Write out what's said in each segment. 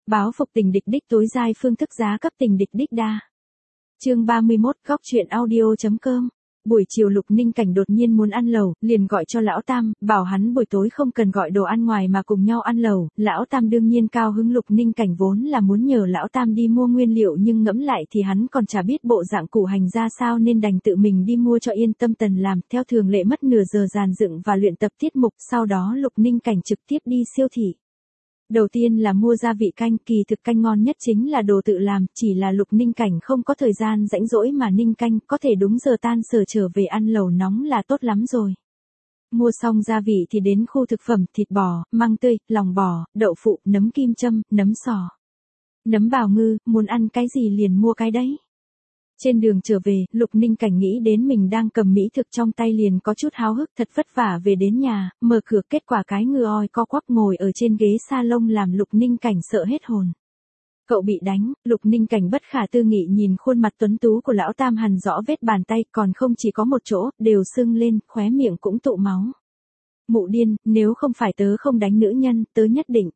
Báo phục tình địch đích tối giai phương thức giá cấp tình địch đích đa. Chương 31, góc truyện audio.com. Buổi chiều Lục Ninh Cảnh đột nhiên muốn ăn lẩu, liền gọi cho Lão Tam, bảo hắn buổi tối không cần gọi đồ ăn ngoài mà cùng nhau ăn lẩu. Lão Tam đương nhiên cao hứng. Lục Ninh Cảnh vốn là muốn nhờ Lão Tam đi mua nguyên liệu, nhưng ngẫm lại thì hắn còn chả biết bộ dạng củ hành ra sao nên đành tự mình đi mua cho yên tâm tần làm. Theo thường lệ mất nửa giờ dàn dựng và luyện tập tiết mục, sau đó Lục Ninh Cảnh trực tiếp đi siêu thị. Đầu tiên là mua gia vị canh, kỳ thực canh ngon nhất chính là đồ tự làm, chỉ là Lục Ninh Cảnh không có thời gian rãnh rỗi mà ninh canh, có thể đúng giờ tan sở trở về ăn lẩu nóng là tốt lắm rồi. Mua xong gia vị thì đến khu thực phẩm, thịt bò, măng tươi, lòng bò, đậu phụ, nấm kim châm, nấm sò, nấm bào ngư, muốn ăn cái gì liền mua cái đấy. Trên đường trở về, Lục Ninh Cảnh nghĩ đến mình đang cầm mỹ thực trong tay liền có chút háo hức, thật vất vả về đến nhà, mở cửa kết quả cái ngựa oi co quắp ngồi ở trên ghế salon làm Lục Ninh Cảnh sợ hết hồn. Cậu bị đánh. Lục Ninh Cảnh bất khả tư nghị nhìn khuôn mặt tuấn tú của Lão Tam hằn rõ vết bàn tay, còn không chỉ có một chỗ, đều sưng lên, khóe miệng cũng tụ máu. Mụ điên, nếu không phải tớ không đánh nữ nhân, tớ nhất định.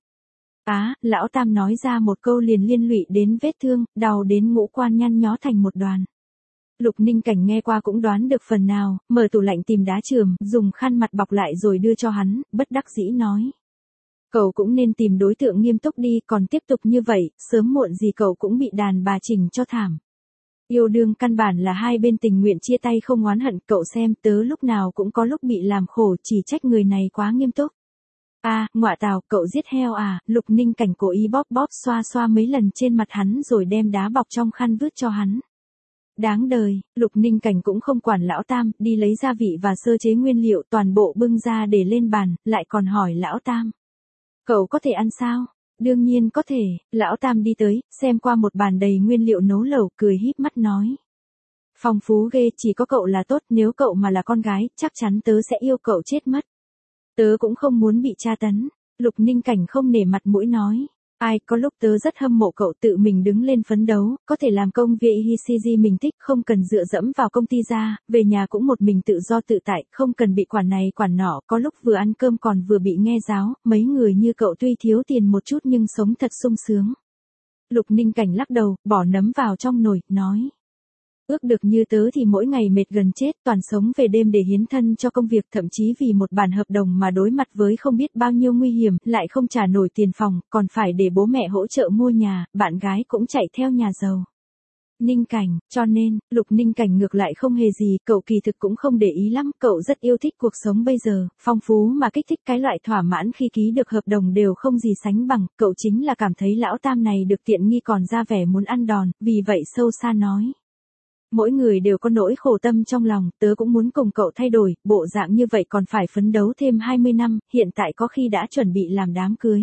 Lão Tam nói ra một câu liền liên lụy đến vết thương, đau đến ngũ quan nhăn nhó thành một đoàn. Lục Ninh Cảnh nghe qua cũng đoán được phần nào, mở tủ lạnh tìm đá chườm, dùng khăn mặt bọc lại rồi đưa cho hắn, bất đắc dĩ nói. Cậu cũng nên tìm đối tượng nghiêm túc đi, còn tiếp tục như vậy, sớm muộn gì cậu cũng bị đàn bà chỉnh cho thảm. Yêu đương căn bản là hai bên tình nguyện chia tay không oán hận, cậu xem tớ lúc nào cũng có lúc bị làm khổ, chỉ trách người này quá nghiêm túc. Ngọa tào, cậu giết heo à? Lục Ninh Cảnh cố ý bóp bóp xoa xoa mấy lần trên mặt hắn rồi đem đá bọc trong khăn vứt cho hắn. Đáng đời. Lục Ninh Cảnh cũng không quản Lão Tam, đi lấy gia vị và sơ chế nguyên liệu toàn bộ bưng ra để lên bàn, lại còn hỏi Lão Tam. Cậu có thể ăn sao? Đương nhiên có thể. Lão Tam đi tới, xem qua một bàn đầy nguyên liệu nấu lẩu, cười híp mắt nói. Phong phú ghê, chỉ có cậu là tốt, nếu cậu mà là con gái, chắc chắn tớ sẽ yêu cậu chết mất. Tớ cũng không muốn bị tra tấn. Lục Ninh Cảnh không nể mặt mũi nói. Có lúc tớ rất hâm mộ cậu tự mình đứng lên phấn đấu, có thể làm công việc gì mình thích, không cần dựa dẫm vào công ty ra, về nhà cũng một mình tự do tự tại, không cần bị quản này quản nọ, có lúc vừa ăn cơm còn vừa bị nghe giáo, mấy người như cậu tuy thiếu tiền một chút nhưng sống thật sung sướng. Lục Ninh Cảnh lắc đầu, bỏ nấm vào trong nồi, nói. Ước được như tớ thì mỗi ngày mệt gần chết, toàn sống về đêm để hiến thân cho công việc, thậm chí vì một bản hợp đồng mà đối mặt với không biết bao nhiêu nguy hiểm, lại không trả nổi tiền phòng, còn phải để bố mẹ hỗ trợ mua nhà, bạn gái cũng chạy theo nhà giàu. Ninh Cảnh, cho nên, Lục Ninh Cảnh ngược lại không hề gì, cậu kỳ thực cũng không để ý lắm, cậu rất yêu thích cuộc sống bây giờ, phong phú mà kích thích, cái loại thỏa mãn khi ký được hợp đồng đều không gì sánh bằng, cậu chính là cảm thấy Lão Tam này được tiện nghi còn ra vẻ muốn ăn đòn, vì vậy sâu xa nói. Mỗi người đều có nỗi khổ tâm trong lòng, tớ cũng muốn cùng cậu thay đổi, bộ dạng như vậy còn phải phấn đấu thêm 20 năm, hiện tại có khi đã chuẩn bị làm đám cưới.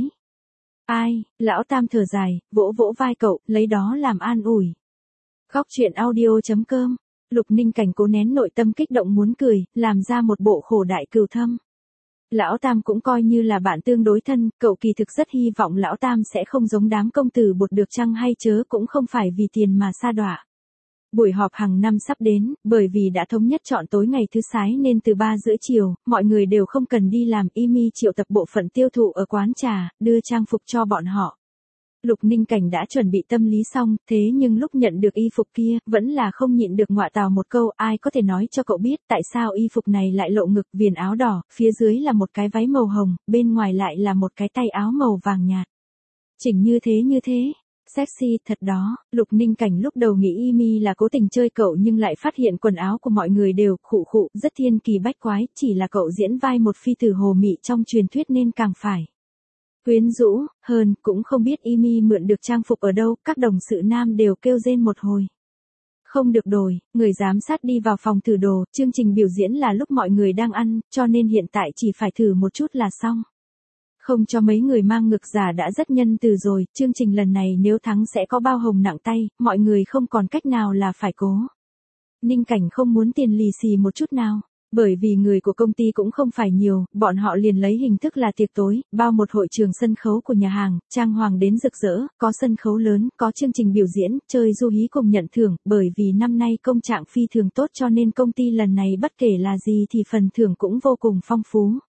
Lão Tam thở dài, vỗ vỗ vai cậu, lấy đó làm an ủi. Góc truyện audio.com. Lục Ninh Cảnh cố nén nội tâm kích động muốn cười, làm ra một bộ khổ đại cừu thâm. Lão Tam cũng coi như là bạn tương đối thân, cậu kỳ thực rất hy vọng Lão Tam sẽ không giống đám công tử bột được chăng hay chớ, cũng không phải vì tiền mà sa đọa. Buổi họp hàng năm sắp đến, bởi vì đã thống nhất chọn tối ngày thứ Sáu nên từ 3:30 chiều, mọi người đều không cần đi làm, Imi triệu tập bộ phận tiêu thụ ở quán trà, đưa trang phục cho bọn họ. Lục Ninh Cảnh đã chuẩn bị tâm lý xong, thế nhưng lúc nhận được y phục kia, vẫn là không nhịn được ngọa tào một câu, ai có thể nói cho cậu biết tại sao y phục này lại lộ ngực, viền áo đỏ, phía dưới là một cái váy màu hồng, bên ngoài lại là một cái tay áo màu vàng nhạt. Chỉnh như thế. Sexy thật đó. Lục Ninh Cảnh lúc đầu nghĩ Imi là cố tình chơi cậu nhưng lại phát hiện quần áo của mọi người đều khụ, rất thiên kỳ bách quái, chỉ là cậu diễn vai một phi tử hồ mị trong truyền thuyết nên càng phải quyến rũ hơn, cũng không biết Imi mượn được trang phục ở đâu, các đồng sự nam đều kêu rên một hồi. Không được đổi, người giám sát đi vào phòng thử đồ, chương trình biểu diễn là lúc mọi người đang ăn, cho nên hiện tại chỉ phải thử một chút là xong. Không cho mấy người mang ngực giả đã rất nhân từ rồi, chương trình lần này nếu thắng sẽ có bao hồng nặng tay, mọi người không còn cách nào là phải cố. Ninh Cảnh không muốn tiền lì xì một chút nào, bởi vì người của công ty cũng không phải nhiều, bọn họ liền lấy hình thức là tiệc tối, bao một hội trường sân khấu của nhà hàng, trang hoàng đến rực rỡ, có sân khấu lớn, có chương trình biểu diễn, chơi du hí cùng nhận thưởng, bởi vì năm nay công trạng phi thường tốt cho nên công ty lần này bất kể là gì thì phần thưởng cũng vô cùng phong phú.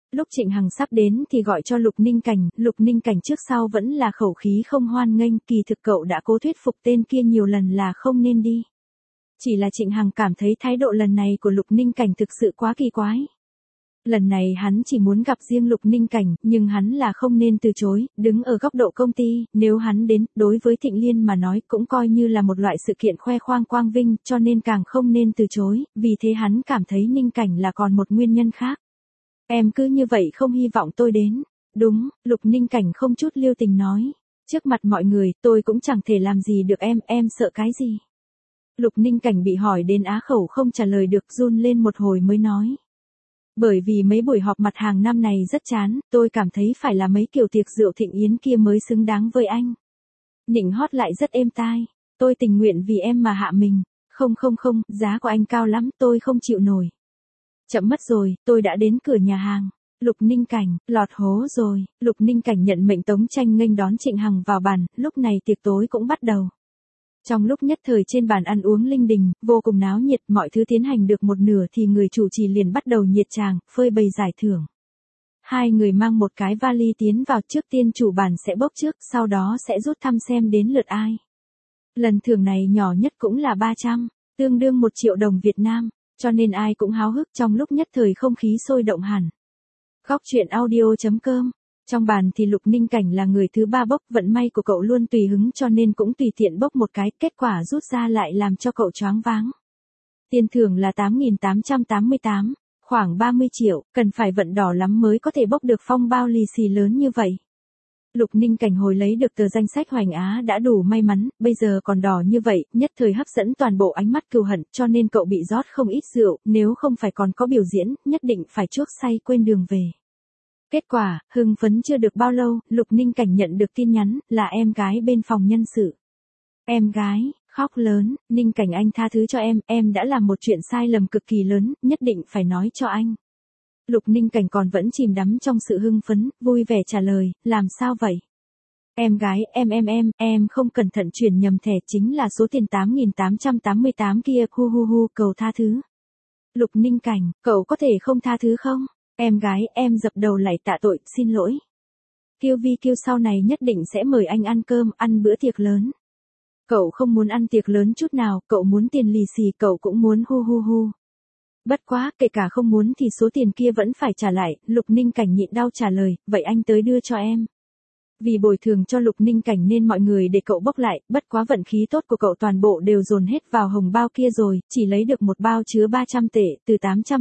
Lúc Trịnh Hằng sắp đến thì gọi cho Lục Ninh Cảnh trước sau vẫn là khẩu khí không hoan nghênh, kỳ thực cậu đã cố thuyết phục tên kia nhiều lần là không nên đi. Chỉ là Trịnh Hằng cảm thấy thái độ lần này của Lục Ninh Cảnh thực sự quá kỳ quái. Lần này hắn chỉ muốn gặp riêng Lục Ninh Cảnh, nhưng hắn là không nên từ chối, đứng ở góc độ công ty, nếu hắn đến, đối với Thịnh Liên mà nói cũng coi như là một loại sự kiện khoe khoang quang vinh, cho nên càng không nên từ chối, vì thế hắn cảm thấy Ninh Cảnh là còn một nguyên nhân khác. Em cứ như vậy không hy vọng tôi đến. Đúng, Lục Ninh Cảnh không chút lưu tình nói. Trước mặt mọi người, tôi cũng chẳng thể làm gì được em sợ cái gì. Lục Ninh Cảnh bị hỏi đến á khẩu không trả lời được, run lên một hồi mới nói. Bởi vì mấy buổi họp mặt hàng năm này rất chán, tôi cảm thấy phải là mấy kiểu tiệc rượu thịnh yến kia mới xứng đáng với anh. Nịnh hót lại rất êm tai, tôi tình nguyện vì em mà hạ mình. Không, giá của anh cao lắm, tôi không chịu nổi. Chậm mất rồi, tôi đã đến cửa nhà hàng. Lục Ninh Cảnh, lọt hố rồi. Lục Ninh Cảnh nhận mệnh Tống Tranh nghênh đón Trịnh Hằng vào bàn, lúc này tiệc tối cũng bắt đầu. Trong lúc nhất thời trên bàn ăn uống linh đình, vô cùng náo nhiệt, mọi thứ tiến hành được một nửa thì người chủ trì liền bắt đầu nhiệt tràng, phơi bày giải thưởng. Hai người mang một cái vali tiến vào, trước tiên chủ bàn sẽ bốc trước, sau đó sẽ rút thăm xem đến lượt ai. Lần thưởng này nhỏ nhất cũng là 300, tương đương 1 triệu đồng Việt Nam, cho nên ai cũng háo hức, trong lúc nhất thời không khí sôi động hẳn. Góc truyện audio.com. Trong bàn thì Lục Ninh Cảnh là người thứ 3 bốc, vận may của cậu luôn tùy hứng cho nên cũng tùy tiện bốc một cái, kết quả rút ra lại làm cho cậu choáng váng. Tiền thưởng là 8.888, khoảng 30 triệu, cần phải vận đỏ lắm mới có thể bốc được phong bao lì xì lớn như vậy. Lục Ninh Cảnh hồi lấy được tờ danh sách Hoành Á đã đủ may mắn, bây giờ còn đỏ như vậy, nhất thời hấp dẫn toàn bộ ánh mắt cừu hận, cho nên cậu bị rót không ít rượu, nếu không phải còn có biểu diễn, nhất định phải chuốc say quên đường về. Kết quả, hưng phấn chưa được bao lâu, Lục Ninh Cảnh nhận được tin nhắn, là em gái bên phòng nhân sự. Em gái, khóc lớn, Ninh Cảnh anh tha thứ cho em đã làm một chuyện sai lầm cực kỳ lớn, nhất định phải nói cho anh. Lục Ninh Cảnh còn vẫn chìm đắm trong sự hưng phấn, vui vẻ trả lời, làm sao vậy? Em gái, em không cẩn thận chuyển nhầm thẻ, chính là số tiền 8.888 kia, cầu tha thứ. Lục Ninh Cảnh, cậu có thể không tha thứ không? Em gái, em dập đầu lạy tạ tội, xin lỗi. Kiêu Vi Kiêu sau này nhất định sẽ mời anh ăn cơm, ăn bữa tiệc lớn. Cậu không muốn ăn tiệc lớn chút nào, cậu muốn tiền lì xì, cậu cũng muốn Bất quá, kể cả không muốn thì số tiền kia vẫn phải trả lại, Lục Ninh Cảnh nhịn đau trả lời, vậy anh tới đưa cho em. Vì bồi thường cho Lục Ninh Cảnh nên mọi người để cậu bốc lại, bất quá vận khí tốt của cậu toàn bộ đều dồn hết vào hồng bao kia rồi, chỉ lấy được một bao chứa 300 tệ, từ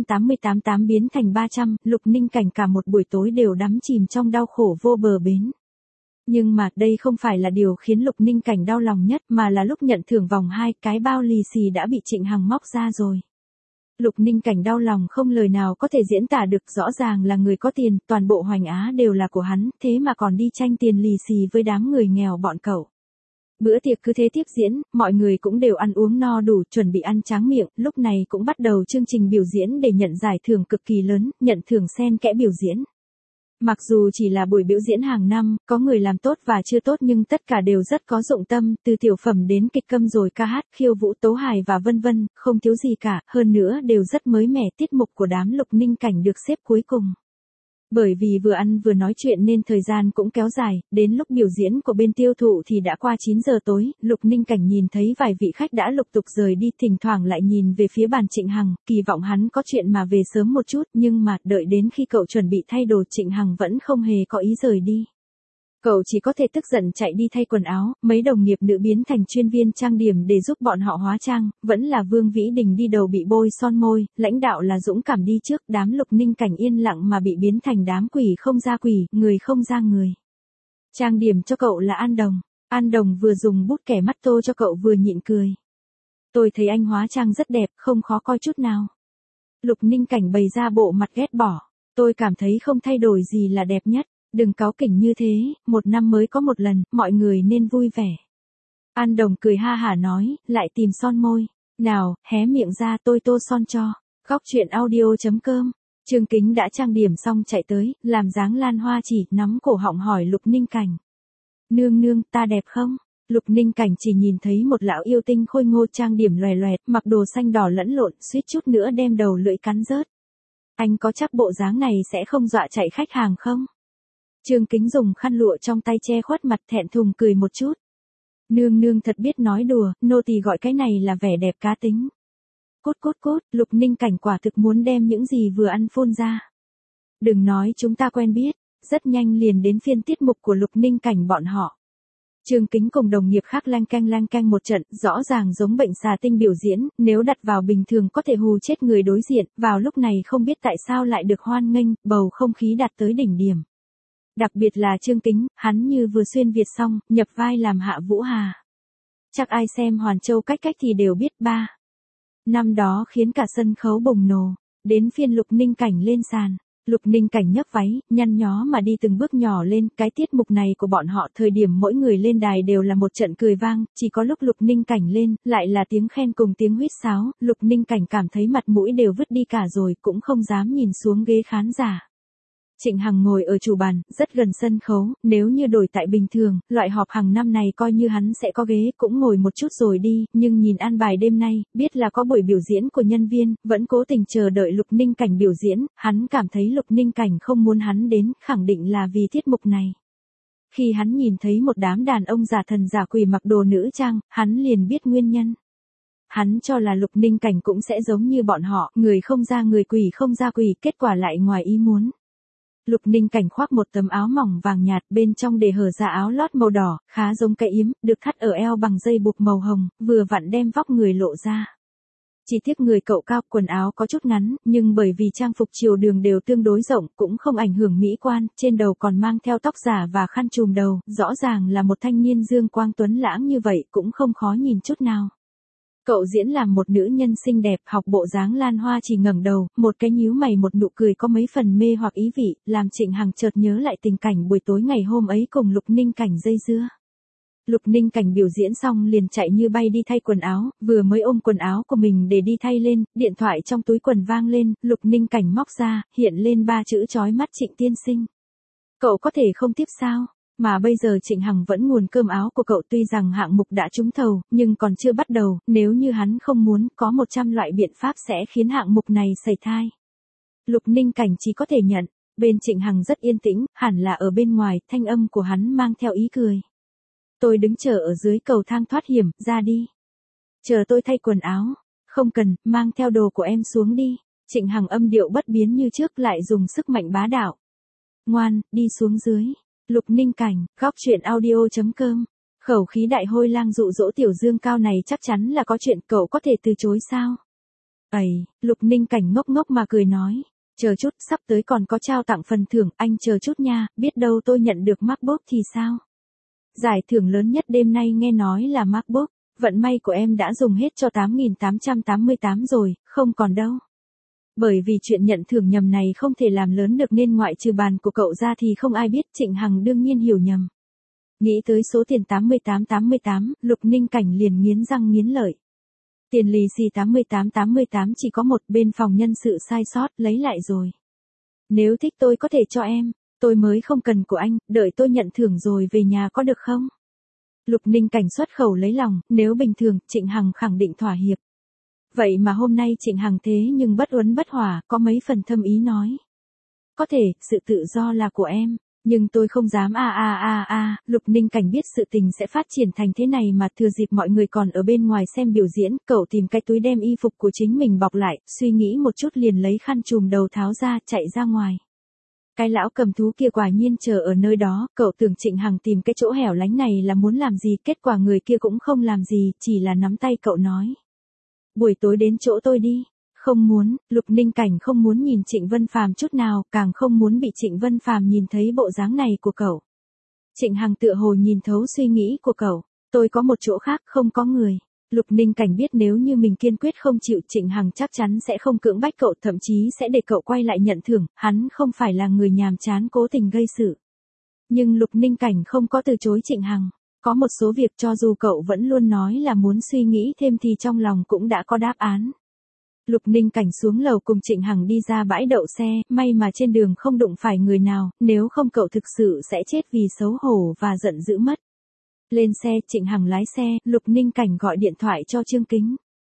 888 biến thành 300, Lục Ninh Cảnh cả một buổi tối đều đắm chìm trong đau khổ vô bờ bến. Nhưng mà, đây không phải là điều khiến Lục Ninh Cảnh đau lòng nhất, mà là lúc nhận thưởng vòng 2, cái bao lì xì đã bị Trịnh Hằng móc ra rồi. Lục Ninh Cảnh đau lòng không lời nào có thể diễn tả được, rõ ràng là người có tiền, toàn bộ Hoành Á đều là của hắn, thế mà còn đi tranh tiền lì xì với đám người nghèo bọn cậu. Bữa tiệc cứ thế tiếp diễn, mọi người cũng đều ăn uống no đủ, chuẩn bị ăn tráng miệng, lúc này cũng bắt đầu chương trình biểu diễn để nhận giải thưởng cực kỳ lớn, nhận thưởng xen kẽ biểu diễn. Mặc dù chỉ là buổi biểu diễn hàng năm, có người làm tốt và chưa tốt nhưng tất cả đều rất có dụng tâm, từ tiểu phẩm đến kịch câm rồi ca hát, khiêu vũ tấu hài và vân vân, không thiếu gì cả, hơn nữa đều rất mới mẻ. Tiết mục của đám Lục Ninh Cảnh được xếp cuối cùng. Bởi vì vừa ăn vừa nói chuyện nên thời gian cũng kéo dài, đến lúc biểu diễn của bên tiêu thụ thì đã qua 9 giờ tối, Lục Ninh Cảnh nhìn thấy vài vị khách đã lục tục rời đi, thỉnh thoảng lại nhìn về phía bàn Trịnh Hằng, kỳ vọng hắn có chuyện mà về sớm một chút, nhưng mà đợi đến khi cậu chuẩn bị thay đồ Trịnh Hằng vẫn không hề có ý rời đi. Cậu chỉ có thể tức giận chạy đi thay quần áo, mấy đồng nghiệp nữ biến thành chuyên viên trang điểm để giúp bọn họ hóa trang, vẫn là Vương Vĩ Đình đi đầu bị bôi son môi, lãnh đạo là Dũng Cảm đi trước, đám Lục Ninh Cảnh yên lặng mà bị biến thành đám quỷ không ra quỷ, người không ra người. Trang điểm cho cậu là An Đồng vừa dùng bút kẻ mắt tô cho cậu vừa nhịn cười. Tôi thấy anh hóa trang rất đẹp, không khó coi chút nào. Lục Ninh Cảnh bày ra bộ mặt ghét bỏ, tôi cảm thấy không thay đổi gì là đẹp nhất. Đừng cáu kỉnh như thế, một năm mới có một lần, mọi người nên vui vẻ. An Đồng cười ha hả nói, lại tìm son môi. Nào, hé miệng ra tôi tô son cho. Góc truyện audio.com. Trương Kính đã trang điểm xong chạy tới, làm dáng Lan Hoa Chỉ, nắm cổ họng hỏi Lục Ninh Cảnh. Nương, ta đẹp không? Lục Ninh Cảnh chỉ nhìn thấy một lão yêu tinh khôi ngô trang điểm loè loẹt, mặc đồ xanh đỏ lẫn lộn, suýt chút nữa đem đầu lưỡi cắn rớt. Anh có chắc bộ dáng này sẽ không dọa chạy khách hàng không? Trương Kính dùng khăn lụa trong tay che khuất mặt thẹn thùng cười một chút. Nương nương thật biết nói đùa, nô tỳ gọi cái này là vẻ đẹp cá tính. Cút cút cút, Lục Ninh Cảnh quả thực muốn đem những gì vừa ăn phun ra. Đừng nói chúng ta quen biết, rất nhanh liền đến phiên tiết mục của Lục Ninh Cảnh bọn họ. Trương Kính cùng đồng nghiệp khác lanh canh một trận, rõ ràng giống bệnh xà tinh biểu diễn, nếu đặt vào bình thường có thể hù chết người đối diện, vào lúc này không biết tại sao lại được hoan nghênh, bầu không khí đạt tới đỉnh điểm. Đặc biệt là Trương Kính, hắn như vừa xuyên Việt xong, nhập vai làm Hạ Vũ Hà. Chắc ai xem Hoàn Châu cách thì đều biết ba. Năm đó khiến cả sân khấu bùng nổ, đến phiên Lục Ninh Cảnh lên sàn. Lục Ninh Cảnh nhấc váy, nhăn nhó mà đi từng bước nhỏ lên, cái tiết mục này của bọn họ thời điểm mỗi người lên đài đều là một trận cười vang, chỉ có lúc Lục Ninh Cảnh lên, lại là tiếng khen cùng tiếng huýt sáo, Lục Ninh Cảnh cảm thấy mặt mũi đều vứt đi cả rồi, cũng không dám nhìn xuống ghế khán giả. Trịnh Hằng ngồi ở chủ bàn, rất gần sân khấu, nếu như đổi tại bình thường, loại họp hàng năm này coi như hắn sẽ có ghế, cũng ngồi một chút rồi đi, nhưng nhìn an bài đêm nay, biết là có buổi biểu diễn của nhân viên, vẫn cố tình chờ đợi Lục Ninh Cảnh biểu diễn, hắn cảm thấy Lục Ninh Cảnh không muốn hắn đến, khẳng định là vì tiết mục này. Khi hắn nhìn thấy một đám đàn ông giả thần giả quỷ mặc đồ nữ trang, hắn liền biết nguyên nhân. Hắn cho là Lục Ninh Cảnh cũng sẽ giống như bọn họ, người không ra người quỷ không ra quỷ, kết quả lại ngoài ý muốn. Lục Ninh Cảnh khoác một tấm áo mỏng vàng nhạt, bên trong để hở ra áo lót màu đỏ, khá giống cái yếm, được thắt ở eo bằng dây buộc màu hồng, vừa vặn đem vóc người lộ ra. Chỉ tiếc người cậu cao, quần áo có chút ngắn, nhưng bởi vì trang phục triều đường đều tương đối rộng, cũng không ảnh hưởng mỹ quan, trên đầu còn mang theo tóc giả và khăn trùm đầu, rõ ràng là một thanh niên dương quang tuấn lãng như vậy, cũng không khó nhìn chút nào. Cậu diễn làm một nữ nhân xinh đẹp, học bộ dáng Lan Hoa chỉ ngẩng đầu, một cái nhíu mày một nụ cười có mấy phần mê hoặc ý vị, làm Trịnh Hằng chợt nhớ lại tình cảnh buổi tối ngày hôm ấy cùng Lục Ninh Cảnh dây dưa. Lục Ninh Cảnh biểu diễn xong liền chạy như bay đi thay quần áo, vừa mới ôm quần áo của mình để đi thay lên, điện thoại trong túi quần vang lên, Lục Ninh Cảnh móc ra, hiện lên 3 chữ chói mắt Trịnh tiên sinh. Cậu có thể không tiếp sao? Mà bây giờ Trịnh Hằng vẫn nguồn cơm áo của cậu, tuy rằng hạng mục đã trúng thầu, nhưng còn chưa bắt đầu, nếu như hắn không muốn, có 100 loại biện pháp sẽ khiến hạng mục này sẩy thai. Lục Ninh Cảnh chỉ có thể nhận, bên Trịnh Hằng rất yên tĩnh, hẳn là ở bên ngoài, thanh âm của hắn mang theo ý cười. Tôi đứng chờ ở dưới cầu thang thoát hiểm, ra đi. Chờ tôi thay quần áo. Không cần, mang theo đồ của em xuống đi. Trịnh Hằng âm điệu bất biến như trước lại dùng sức mạnh bá đạo. Ngoan, đi xuống dưới. Lục Ninh Cảnh, góc chuyện audio.com. Khẩu khí đại hôi lang dụ dỗ Tiểu Dương Cao này chắc chắn là có chuyện, cậu có thể từ chối sao? Ây, Lục Ninh Cảnh ngốc ngốc mà cười nói. Chờ chút, sắp tới còn có trao tặng phần thưởng, anh chờ chút nha, biết đâu tôi nhận được MacBook thì sao? Giải thưởng lớn nhất đêm nay nghe nói là MacBook, vận may của em đã dùng hết cho 8.888 rồi, không còn đâu. Bởi vì chuyện nhận thưởng nhầm này không thể làm lớn được nên ngoại trừ bàn của cậu ra thì không ai biết, Trịnh Hằng đương nhiên hiểu nhầm. Nghĩ tới số tiền 88, Lục Ninh Cảnh liền nghiến răng nghiến lợi. Tiền lì xì 88 chỉ có một, bên phòng nhân sự sai sót, lấy lại rồi. Nếu thích tôi có thể cho em, tôi mới không cần của anh, đợi tôi nhận thưởng rồi về nhà có được không? Lục Ninh Cảnh xuất khẩu lấy lòng, nếu bình thường, Trịnh Hằng khẳng định thỏa hiệp. Vậy mà hôm nay Trịnh Hằng thế nhưng bất uốn bất hỏa, có mấy phần thâm ý nói. Có thể, sự tự do là của em, nhưng tôi không dám Lục Ninh Cảnh biết sự tình sẽ phát triển thành thế này mà thừa dịp mọi người còn ở bên ngoài xem biểu diễn, cậu tìm cái túi đem y phục của chính mình bọc lại, suy nghĩ một chút liền lấy khăn trùm đầu tháo ra, chạy ra ngoài. Cái lão cầm thú kia quả nhiên chờ ở nơi đó, cậu tưởng Trịnh Hằng tìm cái chỗ hẻo lánh này là muốn làm gì, kết quả người kia cũng không làm gì, chỉ là nắm tay cậu nói. Buổi tối đến chỗ tôi đi. Không muốn, Lục Ninh Cảnh không muốn nhìn Trịnh Vân Phàm chút nào, càng không muốn bị Trịnh Vân Phàm nhìn thấy bộ dáng này của cậu. Trịnh Hằng tựa hồ nhìn thấu suy nghĩ của cậu, tôi có một chỗ khác không có người. Lục Ninh Cảnh biết nếu như mình kiên quyết không chịu, Trịnh Hằng chắc chắn sẽ không cưỡng bách cậu, thậm chí sẽ để cậu quay lại nhận thưởng, hắn không phải là người nhàm chán cố tình gây sự. Nhưng Lục Ninh Cảnh không có từ chối Trịnh Hằng, có một số việc cho dù cậu vẫn luôn nói là muốn suy nghĩ thêm thì trong lòng cũng đã có đáp án. Lục Ninh Cảnh xuống lầu cùng Trịnh Hằng đi ra bãi đậu xe, may mà trên đường không đụng phải người nào, nếu không cậu thực sự sẽ chết vì xấu hổ và giận dữ mất. Lên xe, Trịnh Hằng lái xe, Lục Ninh Cảnh gọi điện thoại cho Trương Kính.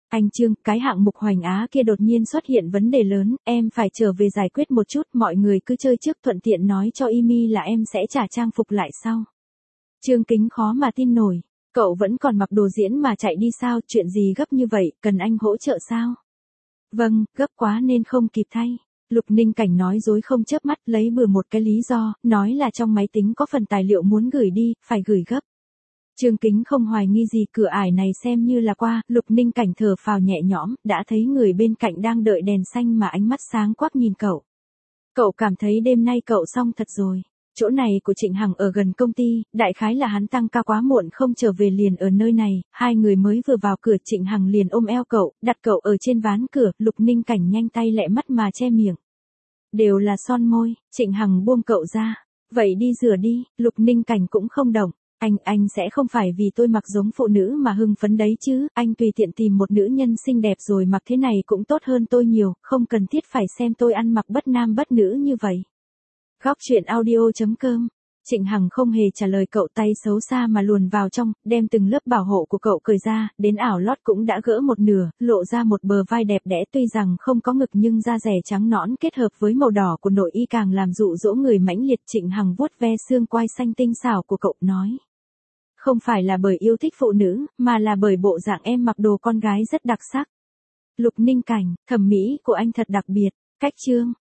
Anh Trương, cái hạng mục Hoành Á kia đột nhiên xuất hiện vấn đề lớn, em phải trở về giải quyết một chút, mọi người cứ chơi trước thuận tiện nói cho Imi là em sẽ trả trang phục lại sau. Trương Kính khó mà tin nổi, cậu vẫn còn mặc đồ diễn mà chạy đi sao, chuyện gì gấp như vậy, cần anh hỗ trợ sao? Vâng, gấp quá nên không kịp thay. Lục Ninh Cảnh nói dối không chớp mắt, lấy bừa một cái lý do, nói là trong máy tính có phần tài liệu muốn gửi đi, phải gửi gấp. Trương Kính không hoài nghi gì, cửa ải này xem như là qua, Lục Ninh Cảnh thở phào nhẹ nhõm, đã thấy người bên cạnh đang đợi đèn xanh mà ánh mắt sáng quắc nhìn cậu. Cậu cảm thấy đêm nay cậu xong thật rồi. Chỗ này của Trịnh Hằng ở gần công ty, đại khái là hắn tăng ca quá muộn không trở về liền ở nơi này, hai người mới vừa vào cửa Trịnh Hằng liền ôm eo cậu, đặt cậu ở trên ván cửa, Lục Ninh Cảnh nhanh tay lẹ mắt mà che miệng. Đều là son môi, Trịnh Hằng buông cậu ra. Vậy đi rửa đi, Lục Ninh Cảnh cũng không động. Anh sẽ không phải vì tôi mặc giống phụ nữ mà hưng phấn đấy chứ, anh tùy tiện tìm một nữ nhân xinh đẹp rồi mặc thế này cũng tốt hơn tôi nhiều, không cần thiết phải xem tôi ăn mặc bất nam bất nữ như vậy. Góc truyện audio.com. Trịnh Hằng không hề trả lời cậu, tay xấu xa mà luồn vào trong, đem từng lớp bảo hộ của cậu cởi ra, đến ảo lót cũng đã gỡ một nửa, lộ ra một bờ vai đẹp đẽ, tuy rằng không có ngực nhưng da dẻ trắng nõn kết hợp với màu đỏ của nội y càng làm dụ dỗ người mãnh liệt. Trịnh Hằng vuốt ve xương quai xanh tinh xảo của cậu, nói. Không phải là bởi yêu thích phụ nữ, mà là bởi bộ dạng em mặc đồ con gái rất đặc sắc. Lục Ninh Cảnh, thẩm mỹ của anh thật đặc biệt. Cách chương.